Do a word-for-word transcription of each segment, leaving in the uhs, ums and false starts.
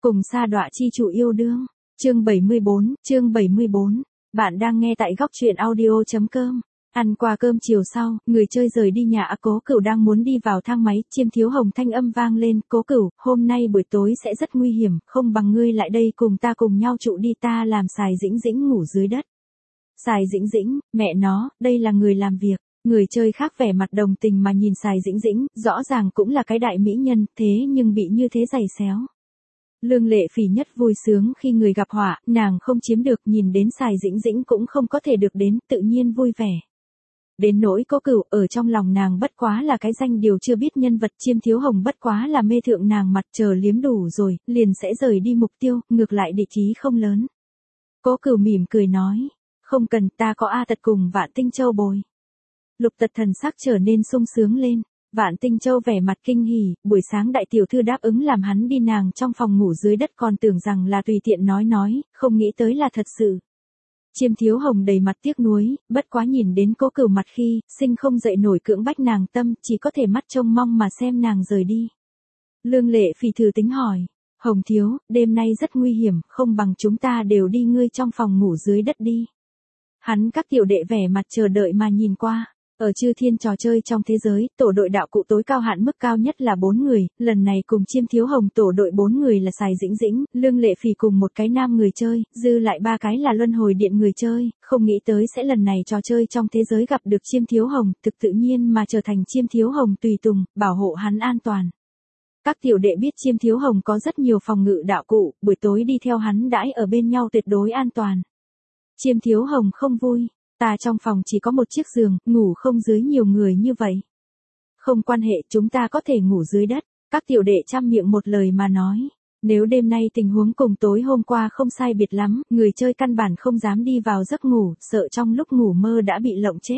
Cùng sa đọa chi chủ yêu đương. Chương bảy mươi bốn, chương bảy mươi bốn. Bạn đang nghe tại góc truyện audio chấm com. Ăn qua cơm chiều sau, người chơi rời đi nhà A Cố Cửu đang muốn đi vào thang máy, Chiêm Thiếu Hồng thanh âm vang lên, "Cố Cửu, hôm nay buổi tối sẽ rất nguy hiểm, không bằng ngươi lại đây cùng ta cùng nhau trụ đi, ta làm Sài Dĩnh Dĩnh ngủ dưới đất." Sài Dĩnh Dĩnh, mẹ nó, đây là người làm việc. Người chơi khác vẻ mặt đồng tình mà nhìn Sài Dĩnh Dĩnh, rõ ràng cũng là cái đại mỹ nhân, thế nhưng bị như thế giày xéo. Lương Lệ Phỉ nhất vui sướng khi người gặp họa, nàng không chiếm được, nhìn đến Sài Dĩnh Dĩnh cũng không có thể được đến, tự nhiên vui vẻ. Đến nỗi Cố Cửu, ở trong lòng nàng bất quá là cái danh điều chưa biết nhân vật, Chiêm Thiếu Hồng bất quá là mê thượng nàng mặt, chờ liếm đủ rồi, liền sẽ rời đi mục tiêu, ngược lại địch ý không lớn. Cố Cửu mỉm cười nói, "Không cần, ta có A Tật cùng Vạn Tinh Châu bồi." Lục Tật thần sắc trở nên sung sướng lên. Vạn Tinh Châu vẻ mặt kinh hỉ, buổi sáng đại tiểu thư đáp ứng làm hắn đi nàng trong phòng ngủ dưới đất, còn tưởng rằng là tùy tiện nói nói, không nghĩ tới là thật sự. Chiêm Thiếu Hồng đầy mặt tiếc nuối, bất quá nhìn đến Cố Cửu mặt khi, sinh không dậy nổi cưỡng bách nàng tâm, chỉ có thể mắt trông mong mà xem nàng rời đi. Lương Lệ Phỉ thử tính hỏi, "Hồng thiếu, đêm nay rất nguy hiểm, không bằng chúng ta đều đi ngươi trong phòng ngủ dưới đất đi." Hắn các tiểu đệ vẻ mặt chờ đợi mà nhìn qua. Ở Chư Thiên trò chơi trong thế giới, tổ đội đạo cụ tối cao hạn mức cao nhất là bốn người, lần này cùng Chiêm Thiếu Hồng tổ đội bốn người là Sài Dĩnh Dĩnh, Lương Lệ Phỉ cùng một cái nam người chơi, dư lại ba cái là luân hồi điện người chơi, không nghĩ tới sẽ lần này trò chơi trong thế giới gặp được Chiêm Thiếu Hồng, thực tự nhiên mà trở thành Chiêm Thiếu Hồng tùy tùng, bảo hộ hắn an toàn. Các tiểu đệ biết Chiêm Thiếu Hồng có rất nhiều phòng ngự đạo cụ, buổi tối đi theo hắn đãi ở bên nhau tuyệt đối an toàn. Chiêm Thiếu Hồng không vui. "Ta trong phòng chỉ có một chiếc giường, ngủ không dưới nhiều người như vậy." "Không quan hệ, chúng ta có thể ngủ dưới đất." Các tiểu đệ trăm miệng một lời mà nói. Nếu đêm nay tình huống cùng tối hôm qua không sai biệt lắm, người chơi căn bản không dám đi vào giấc ngủ, sợ trong lúc ngủ mơ đã bị lộng chết.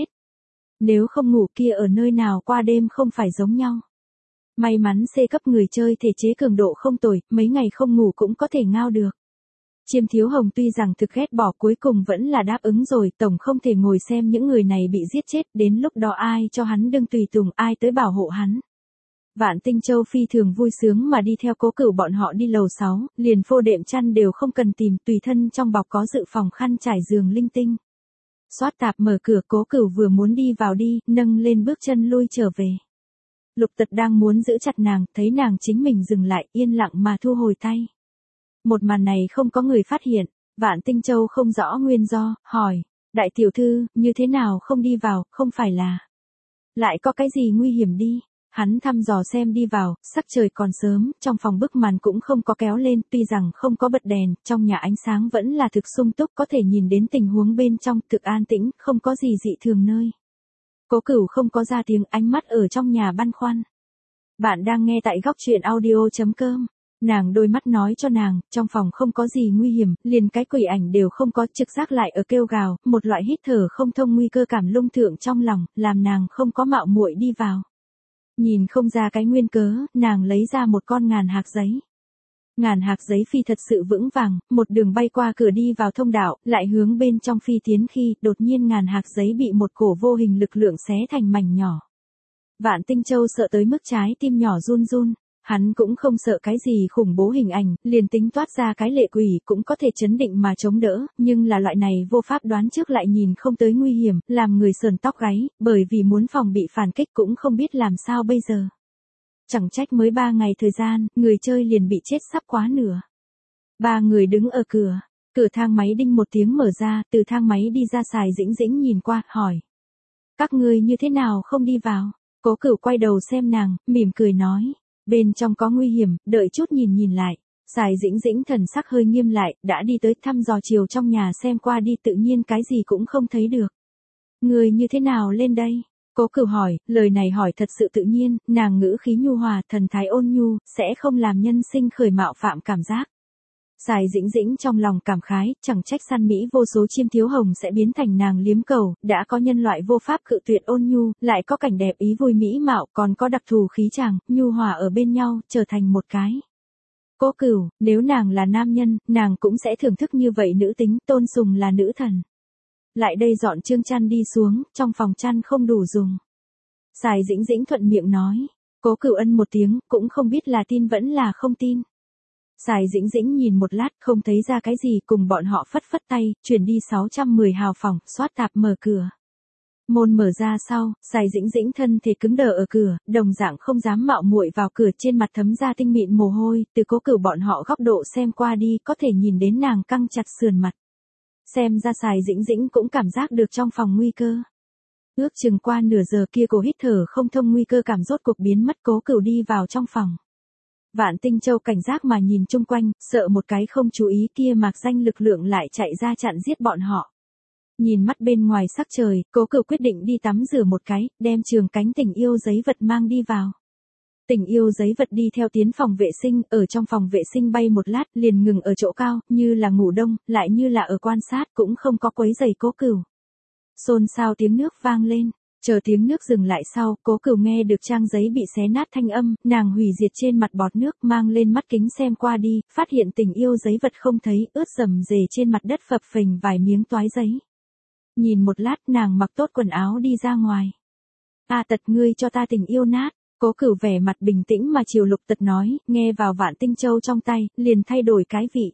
Nếu không ngủ kia ở nơi nào qua đêm không phải giống nhau. May mắn C cấp người chơi thể chế cường độ không tồi, mấy ngày không ngủ cũng có thể ngao được. Chiêm Thiếu Hồng tuy rằng thực ghét bỏ cuối cùng vẫn là đáp ứng rồi, tổng không thể ngồi xem những người này bị giết chết, đến lúc đó ai cho hắn đương tùy tùng, ai tới bảo hộ hắn. Vạn Tinh Châu phi thường vui sướng mà đi theo Cố Cửu bọn họ đi lầu sáu, liền phô đệm chăn đều không cần tìm, tùy thân trong bọc có dự phòng khăn trải giường linh tinh. Xoát tạp mở cửa, Cố Cửu vừa muốn đi vào đi, nâng lên bước chân lui trở về. Lục Tật đang muốn giữ chặt nàng, thấy nàng chính mình dừng lại, yên lặng mà thu hồi tay. Một màn này không có người phát hiện, Vạn Tinh Châu không rõ nguyên do, hỏi, "Đại tiểu thư, như thế nào không đi vào, không phải là lại có cái gì nguy hiểm đi?" Hắn thăm dò xem đi vào, sắc trời còn sớm, trong phòng bức màn cũng không có kéo lên, tuy rằng không có bật đèn, trong nhà ánh sáng vẫn là thực sung túc, có thể nhìn đến tình huống bên trong, thực an tĩnh, không có gì dị thường nơi. Cố Cửu không có ra tiếng, ánh mắt ở trong nhà băn khoăn. Bạn đang nghe tại góc truyện audio chấm com. Nàng đôi mắt nói cho nàng, trong phòng không có gì nguy hiểm, liền cái quỷ ảnh đều không có, trực giác lại ở kêu gào, một loại hít thở không thông nguy cơ cảm lung thượng trong lòng, làm nàng không có mạo muội đi vào. Nhìn không ra cái nguyên cớ, nàng lấy ra một con ngàn hạc giấy. Ngàn hạc giấy phi thật sự vững vàng, một đường bay qua cửa đi vào thông đạo, lại hướng bên trong phi tiến khi, đột nhiên ngàn hạc giấy bị một cổ vô hình lực lượng xé thành mảnh nhỏ. Vạn Tinh Châu sợ tới mức trái tim nhỏ run run. Hắn cũng không sợ cái gì khủng bố hình ảnh, liền tính toát ra cái lệ quỷ cũng có thể chấn định mà chống đỡ, nhưng là loại này vô pháp đoán trước lại nhìn không tới nguy hiểm, làm người sờn tóc gáy, bởi vì muốn phòng bị phản kích cũng không biết làm sao bây giờ. Chẳng trách mới ba ngày thời gian, người chơi liền bị chết sắp quá nửa. Ba người đứng ở cửa, cửa thang máy đinh một tiếng mở ra, từ thang máy đi ra Sài Dĩnh Dĩnh nhìn qua, hỏi. "Các ngươi như thế nào không đi vào?" Cố Cửu quay đầu xem nàng, mỉm cười nói. "Bên trong có nguy hiểm, đợi chút nhìn nhìn lại." Sài Dĩnh Dĩnh thần sắc hơi nghiêm lại, đã đi tới thăm dò chiều trong nhà xem qua đi, tự nhiên cái gì cũng không thấy được. "Người như thế nào lên đây?" Cố Cửu hỏi, lời này hỏi thật sự tự nhiên, nàng ngữ khí nhu hòa, thần thái ôn nhu, sẽ không làm nhân sinh khởi mạo phạm cảm giác. Sài Dĩnh Dĩnh trong lòng cảm khái, chẳng trách săn mỹ vô số Chiêm Thiếu Hồng sẽ biến thành nàng liếm cầu, đã có nhân loại vô pháp cự tuyệt ôn nhu, lại có cảnh đẹp ý vui mỹ mạo, còn có đặc thù khí chàng, nhu hòa ở bên nhau, trở thành một cái. Cố Cửu, nếu nàng là nam nhân, nàng cũng sẽ thưởng thức như vậy nữ tính, tôn sùng là nữ thần. Lại đây dọn chương chăn đi xuống, trong phòng chăn không đủ dùng. Sài Dĩnh Dĩnh thuận miệng nói. Cố Cửu ân một tiếng, cũng không biết là tin vẫn là không tin. Sài Dĩnh Dĩnh nhìn một lát không thấy ra cái gì, cùng bọn họ phất phất tay, chuyển đi sáu trăm mười hào phòng, xoát tạp mở cửa. Môn mở ra sau, Sài Dĩnh Dĩnh thân thể cứng đờ ở cửa, đồng dạng không dám mạo muội vào cửa, trên mặt thấm ra tinh mịn mồ hôi, từ Cố Cửu bọn họ góc độ xem qua đi, có thể nhìn đến nàng căng chặt sườn mặt. Xem ra Sài Dĩnh Dĩnh cũng cảm giác được trong phòng nguy cơ. Ước chừng qua nửa giờ kia cổ hít thở không thông, nguy cơ cảm rốt cuộc biến mất. Cố Cửu đi vào trong phòng. Vạn Tinh Châu cảnh giác mà nhìn chung quanh, sợ một cái không chú ý kia mạc danh lực lượng lại chạy ra chặn giết bọn họ. Nhìn mắt bên ngoài sắc trời, Cố Cửu quyết định đi tắm rửa một cái, đem trường cánh tình yêu giấy vật mang đi vào. Tình yêu giấy vật đi theo tiến phòng vệ sinh, ở trong phòng vệ sinh bay một lát, liền ngừng ở chỗ cao, như là ngủ đông, lại như là ở quan sát, cũng không có quấy rầy Cố Cửu. Xôn xao tiếng nước vang lên, chờ tiếng nước dừng lại sau, Cố Cửu nghe được trang giấy bị xé nát thanh âm, nàng hủy diệt trên mặt bọt nước, mang lên mắt kính xem qua đi, phát hiện tình yêu giấy vật không thấy, ướt rầm rề trên mặt đất phập phình vài miếng toái giấy. Nhìn một lát, nàng mặc tốt quần áo đi ra ngoài. A Tật, ngươi cho ta tình yêu nát. Cố Cửu vẻ mặt bình tĩnh mà chiều Lục Tật nói, nghe vào Vạn Tinh Châu trong tay, liền thay đổi cái vị.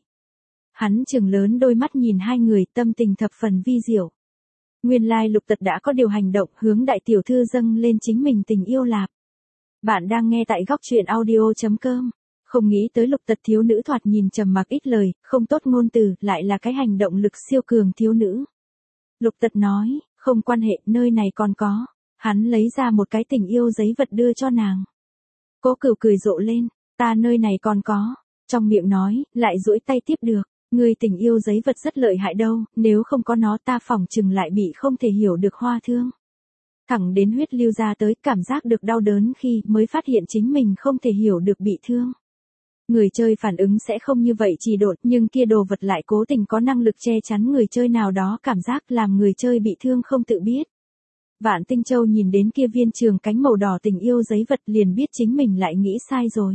Hắn trừng lớn đôi mắt nhìn hai người, tâm tình thập phần vi diệu. Nguyên lai Lục Tật đã có điều hành động, hướng đại tiểu thư dâng lên chính mình tình yêu lạp. Bạn đang nghe tại góc truyện audio chấm com. Không nghĩ tới Lục Tật thiếu nữ thoạt nhìn trầm mặc ít lời, không tốt ngôn từ, lại là cái hành động lực siêu cường thiếu nữ. Lục Tật nói, không quan hệ, nơi này còn có. Hắn lấy ra một cái tình yêu giấy vật đưa cho nàng. Cố Cửu cười rộ lên, ta nơi này còn có. Trong miệng nói, lại duỗi tay tiếp được. Người tình yêu giấy vật rất lợi hại đâu, nếu không có nó ta phỏng chừng lại bị không thể hiểu được hoa thương. Thẳng đến huyết lưu ra tới, cảm giác được đau đớn khi mới phát hiện chính mình không thể hiểu được bị thương. Người chơi phản ứng sẽ không như vậy chỉ đột, nhưng kia đồ vật lại cố tình có năng lực che chắn người chơi nào đó, cảm giác làm người chơi bị thương không tự biết. Vạn Tinh Châu nhìn đến kia viên trường cánh màu đỏ tình yêu giấy vật liền biết chính mình lại nghĩ sai rồi.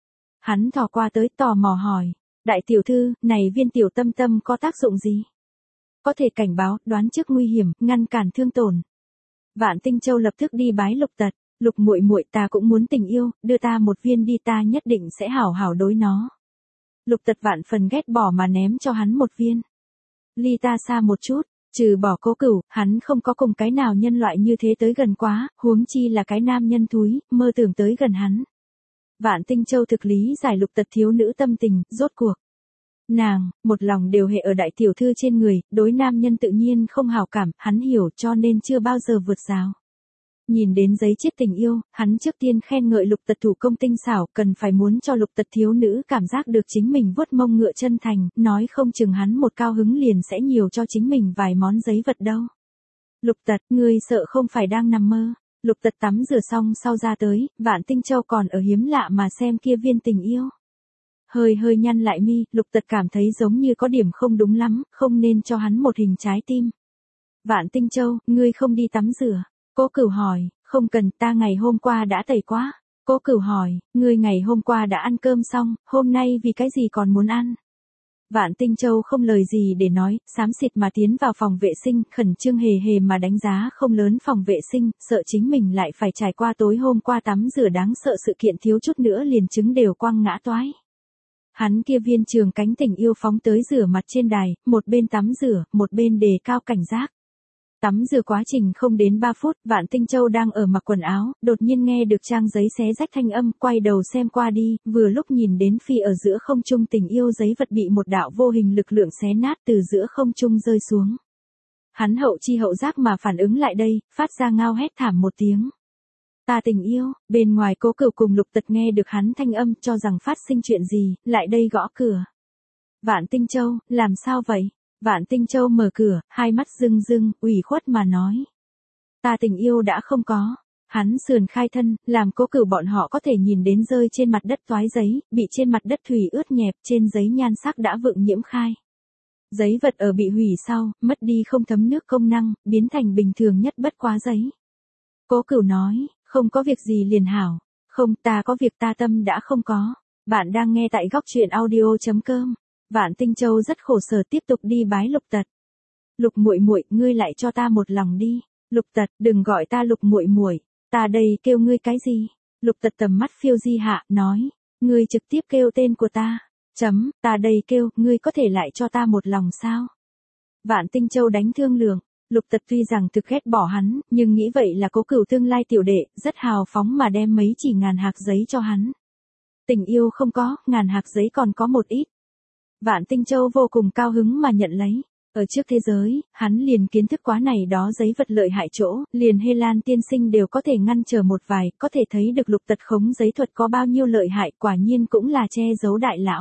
Hắn thò qua tới tò mò hỏi, đại tiểu thư, này viên tiểu tâm tâm có tác dụng gì? Có thể cảnh báo, đoán trước nguy hiểm, ngăn cản thương tổn. Vạn Tinh Châu lập tức đi bái Lục Tật, Lục muội muội, ta cũng muốn tình yêu, đưa ta một viên đi, ta nhất định sẽ hảo hảo đối nó. Lục Tật vạn phần ghét bỏ mà ném cho hắn một viên. Ly ta xa một chút. Trừ bỏ Cố Cửu, hắn không có cùng cái nào nhân loại như thế tới gần quá, huống chi là cái nam nhân thúi, mơ tưởng tới gần hắn. Vạn Tinh Châu thực lý giải Lục Tật thiếu nữ tâm tình, rốt cuộc. Nàng, một lòng đều hệ ở đại tiểu thư trên người, đối nam nhân tự nhiên không hảo cảm, hắn hiểu cho nên chưa bao giờ vượt rào. Nhìn đến giấy chiết tình yêu, hắn trước tiên khen ngợi Lục Tật thủ công tinh xảo, cần phải muốn cho Lục Tật thiếu nữ cảm giác được chính mình vuốt mông ngựa chân thành, nói không chừng hắn một cao hứng liền sẽ nhiều cho chính mình vài món giấy vật đâu. Lục Tật, ngươi sợ không phải đang nằm mơ. Lục Tật tắm rửa xong sau ra tới, Vạn Tinh Châu còn ở hiếm lạ mà xem kia viên tình yêu. Hơi hơi nhăn lại mi, Lục Tật cảm thấy giống như có điểm không đúng lắm, không nên cho hắn một hình trái tim. Vạn Tinh Châu, ngươi không đi tắm rửa. Cố Cửu hỏi, không cần, ta ngày hôm qua đã tẩy quá. Cố Cửu hỏi, ngươi ngày hôm qua đã ăn cơm xong, hôm nay vì cái gì còn muốn ăn? Vạn Tinh Châu không lời gì để nói, xám xịt mà tiến vào phòng vệ sinh, khẩn trương hề hề mà đánh giá không lớn phòng vệ sinh, sợ chính mình lại phải trải qua tối hôm qua tắm rửa đáng sợ sự kiện thiếu chút nữa liền trứng đều quăng ngã toái. Hắn kia viên trường cánh tình yêu phóng tới rửa mặt trên đài, một bên tắm rửa, một bên đề cao cảnh giác. Tắm rửa quá trình không đến ba phút, Vạn Tinh Châu đang ở mặc quần áo, đột nhiên nghe được trang giấy xé rách thanh âm, quay đầu xem qua đi, vừa lúc nhìn đến phi ở giữa không trung tình yêu giấy vật bị một đạo vô hình lực lượng xé nát từ giữa không trung rơi xuống. Hắn hậu chi hậu giác mà phản ứng lại đây, phát ra ngao hét thảm một tiếng. Ta tình yêu, bên ngoài Cố Cửu cùng Lục Tật nghe được hắn thanh âm cho rằng phát sinh chuyện gì, lại đây gõ cửa. Vạn Tinh Châu, làm sao vậy? Vạn Tinh Châu mở cửa, hai mắt rưng rưng, ủy khuất mà nói. Ta tình yêu đã không có. Hắn sườn khai thân, làm Cố Cửu bọn họ có thể nhìn đến rơi trên mặt đất toái giấy, bị trên mặt đất thủy ướt nhẹp, trên giấy nhan sắc đã vượng nhiễm khai. Giấy vật ở bị hủy sau, mất đi không thấm nước công năng, biến thành bình thường nhất bất quá giấy. Cố Cửu nói, không có việc gì liền hảo. Không, ta có việc, ta tâm đã không có. Bạn đang nghe tại góc truyện audio chấm com. Vạn Tinh Châu rất khổ sở tiếp tục đi bái Lục Tật. Lục muội muội, ngươi lại cho ta một lòng đi. Lục Tật, đừng gọi ta Lục muội muội, ta đây kêu ngươi cái gì? Lục Tật tầm mắt phiêu di hạ, nói, ngươi trực tiếp kêu tên của ta. Chấm, ta đây kêu, ngươi có thể lại cho ta một lòng sao? Vạn Tinh Châu đánh thương lượng, Lục Tật tuy rằng thực ghét bỏ hắn, nhưng nghĩ vậy là Cố Cửu tương lai tiểu đệ, rất hào phóng mà đem mấy chỉ ngàn hạc giấy cho hắn. Tình yêu không có, ngàn hạc giấy còn có một ít. Vạn Tinh Châu vô cùng cao hứng mà nhận lấy. Ở trước thế giới, hắn liền kiến thức quá này đó giấy vật lợi hại chỗ, liền Hê Lan tiên sinh đều có thể ngăn trở một vài, có thể thấy được Lục Tật khống giấy thuật có bao nhiêu lợi hại, quả nhiên cũng là che giấu đại lão.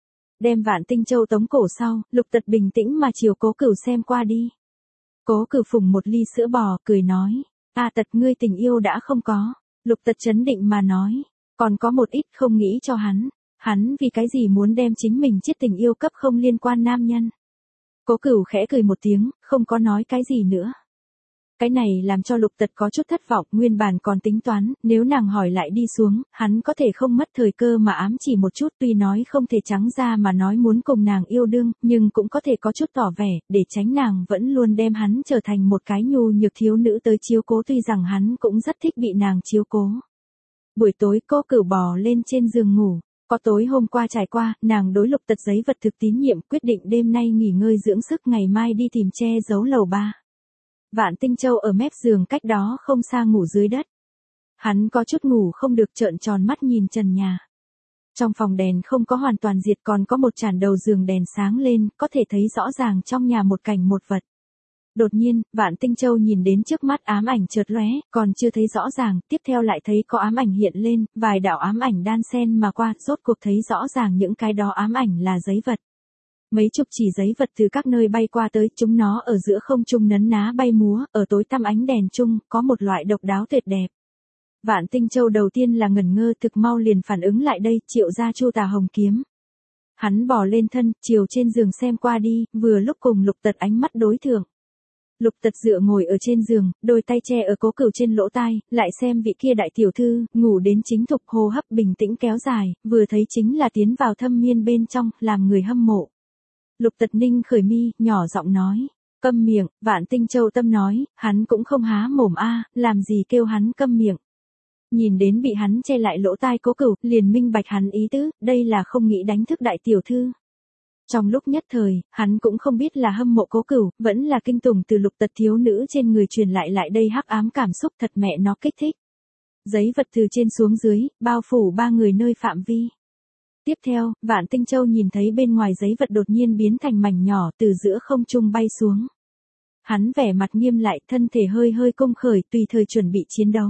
Đem Vạn Tinh Châu tống cổ sau, Lục Tật bình tĩnh mà chiều Cố Cửu xem qua đi. Cố Cửu phùng một ly sữa bò, cười nói, "A Tật, ngươi tình yêu đã không có." Lục Tật chấn định mà nói, "Còn có một ít, không nghĩ cho hắn. Hắn vì cái gì muốn đem chính mình chết tình yêu cấp không liên quan nam nhân." Cố Cửu khẽ cười một tiếng, không có nói cái gì nữa. Cái này làm cho Lục Tật có chút thất vọng, nguyên bản còn tính toán, nếu nàng hỏi lại đi xuống, hắn có thể không mất thời cơ mà ám chỉ một chút, tuy nói không thể trắng ra mà nói muốn cùng nàng yêu đương, nhưng cũng có thể có chút tỏ vẻ, để tránh nàng vẫn luôn đem hắn trở thành một cái nhu nhược thiếu nữ tới chiếu cố, tuy rằng hắn cũng rất thích bị nàng chiếu cố. Buổi tối Cố Cửu bò lên trên giường ngủ. Có tối hôm qua trải qua, nàng đối Lục Tật giấy vật thực tín nhiệm, quyết định đêm nay nghỉ ngơi dưỡng sức, ngày mai đi tìm che giấu lầu ba. Vạn Tinh Châu ở mép giường cách đó không xa ngủ dưới đất. Hắn có chút ngủ không được, trợn tròn mắt nhìn trần nhà. Trong phòng đèn không có hoàn toàn diệt, còn có một tràn đầu giường đèn sáng lên, có thể thấy rõ ràng trong nhà một cảnh một vật. Đột nhiên, Vạn Tinh Châu nhìn đến trước mắt ám ảnh chợt lóe, còn chưa thấy rõ ràng, tiếp theo lại thấy có ám ảnh hiện lên, vài đạo ám ảnh đan xen mà qua, rốt cuộc thấy rõ ràng những cái đó ám ảnh là giấy vật. Mấy chục chỉ giấy vật từ các nơi bay qua tới, chúng nó ở giữa không trung nấn ná bay múa, ở tối tăm ánh đèn chung, có một loại độc đáo tuyệt đẹp. Vạn Tinh Châu đầu tiên là ngẩn ngơ, thực mau liền phản ứng lại đây, triệu ra Chu Tà Hồng kiếm. Hắn bò lên thân, chiều trên giường xem qua đi, vừa lúc cùng Lục Tật ánh mắt đối thượng. Lục Tật dựa ngồi ở trên giường, đôi tay che ở Cố Cửu trên lỗ tai, lại xem vị kia đại tiểu thư, ngủ đến chính thục, hô hấp bình tĩnh kéo dài, vừa thấy chính là tiến vào thâm miên bên trong, làm người hâm mộ. Lục Tật ninh khởi mi, nhỏ giọng nói, câm miệng. Vạn Tinh Châu tâm nói, hắn cũng không há mồm a, làm gì kêu hắn câm miệng. Nhìn đến bị hắn che lại lỗ tai Cố Cửu, liền minh bạch hắn ý tứ, đây là không nghĩ đánh thức đại tiểu thư. Trong lúc nhất thời, hắn cũng không biết là hâm mộ Cố Cửu, vẫn là kinh tủng từ Lục Tật thiếu nữ trên người truyền lại lại đây hắc ám cảm xúc, thật mẹ nó kích thích. Giấy vật từ trên xuống dưới, bao phủ ba người nơi phạm vi. Tiếp theo, Vạn Tinh Châu nhìn thấy bên ngoài giấy vật đột nhiên biến thành mảnh nhỏ, từ giữa không trung bay xuống. Hắn vẻ mặt nghiêm lại, thân thể hơi hơi cung khởi, tùy thời chuẩn bị chiến đấu.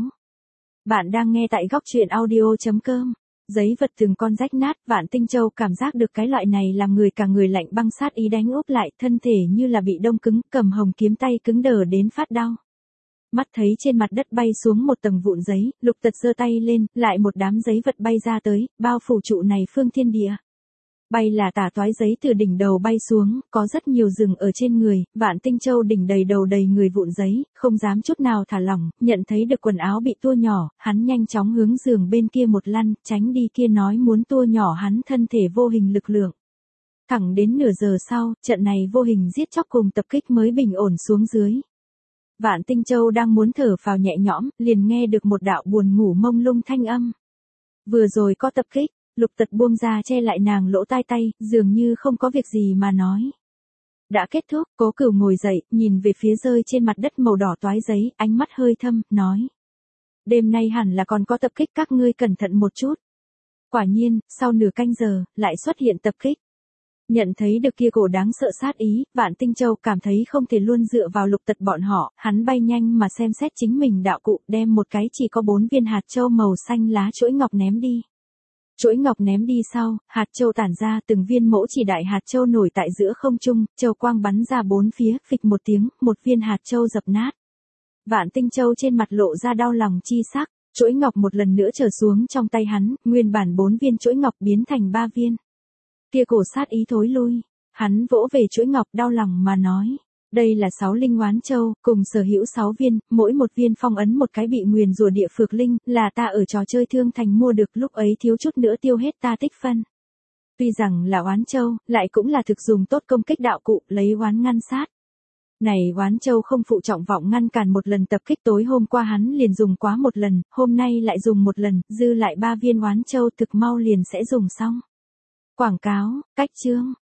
Bạn đang nghe tại góc truyện audio chấm com. Giấy vật từng con rách nát, Vạn Tinh Châu cảm giác được cái loại này làm người cả người lạnh băng sát ý đánh úp lại, thân thể như là bị đông cứng, cầm hồng kiếm tay cứng đờ đến phát đau. Mắt thấy trên mặt đất bay xuống một tầng vụn giấy, Lục Tật giơ tay lên, lại một đám giấy vật bay ra tới, bao phủ trụ này phương thiên địa. Bay là tả toái giấy từ đỉnh đầu bay xuống, có rất nhiều rừng ở trên người, Vạn Tinh Châu đỉnh đầy đầu đầy người vụn giấy, không dám chút nào thả lỏng, nhận thấy được quần áo bị tua nhỏ, hắn nhanh chóng hướng giường bên kia một lăn, tránh đi kia nói muốn tua nhỏ hắn thân thể vô hình lực lượng. Thẳng đến nửa giờ sau, trận này vô hình giết chóc cùng tập kích mới bình ổn xuống dưới. Vạn Tinh Châu đang muốn thở phào nhẹ nhõm, liền nghe được một đạo buồn ngủ mông lung thanh âm. Vừa rồi có tập kích. Lục Tật buông ra che lại nàng lỗ tai tay, dường như không có việc gì mà nói. Đã kết thúc, Cố Cửu ngồi dậy, nhìn về phía rơi trên mặt đất màu đỏ toái giấy, ánh mắt hơi thâm, nói. Đêm nay hẳn là còn có tập kích, các ngươi cẩn thận một chút. Quả nhiên, sau nửa canh giờ, lại xuất hiện tập kích. Nhận thấy được kia cổ đáng sợ sát ý, Vạn Tinh Châu cảm thấy không thể luôn dựa vào Lục Tật bọn họ, hắn bay nhanh mà xem xét chính mình đạo cụ, đem một cái chỉ có bốn viên hạt châu màu xanh lá chuỗi ngọc ném đi. Chuỗi ngọc ném đi sau, hạt châu tản ra, từng viên mỗ chỉ đại hạt châu nổi tại giữa không trung, châu quang bắn ra bốn phía, phịch một tiếng, một viên hạt châu dập nát. Vạn Tinh Châu trên mặt lộ ra đau lòng chi sắc, chuỗi ngọc một lần nữa trở xuống trong tay hắn, nguyên bản bốn viên chuỗi ngọc biến thành ba viên. Kia cổ sát ý thối lui, hắn vỗ về chuỗi ngọc đau lòng mà nói. Đây là sáu linh oán châu, cùng sở hữu sáu viên, mỗi một viên phong ấn một cái bị nguyền rủa địa phược linh, là ta ở trò chơi thương thành mua được, lúc ấy thiếu chút nữa tiêu hết ta tích phân. Tuy rằng là oán châu, lại cũng là thực dùng tốt công kích đạo cụ, lấy oán ngăn sát. Này oán châu không phụ trọng vọng ngăn cản một lần tập kích, tối hôm qua hắn liền dùng quá một lần, hôm nay lại dùng một lần, dư lại ba viên oán châu thực mau liền sẽ dùng xong. Quảng cáo, cách chương.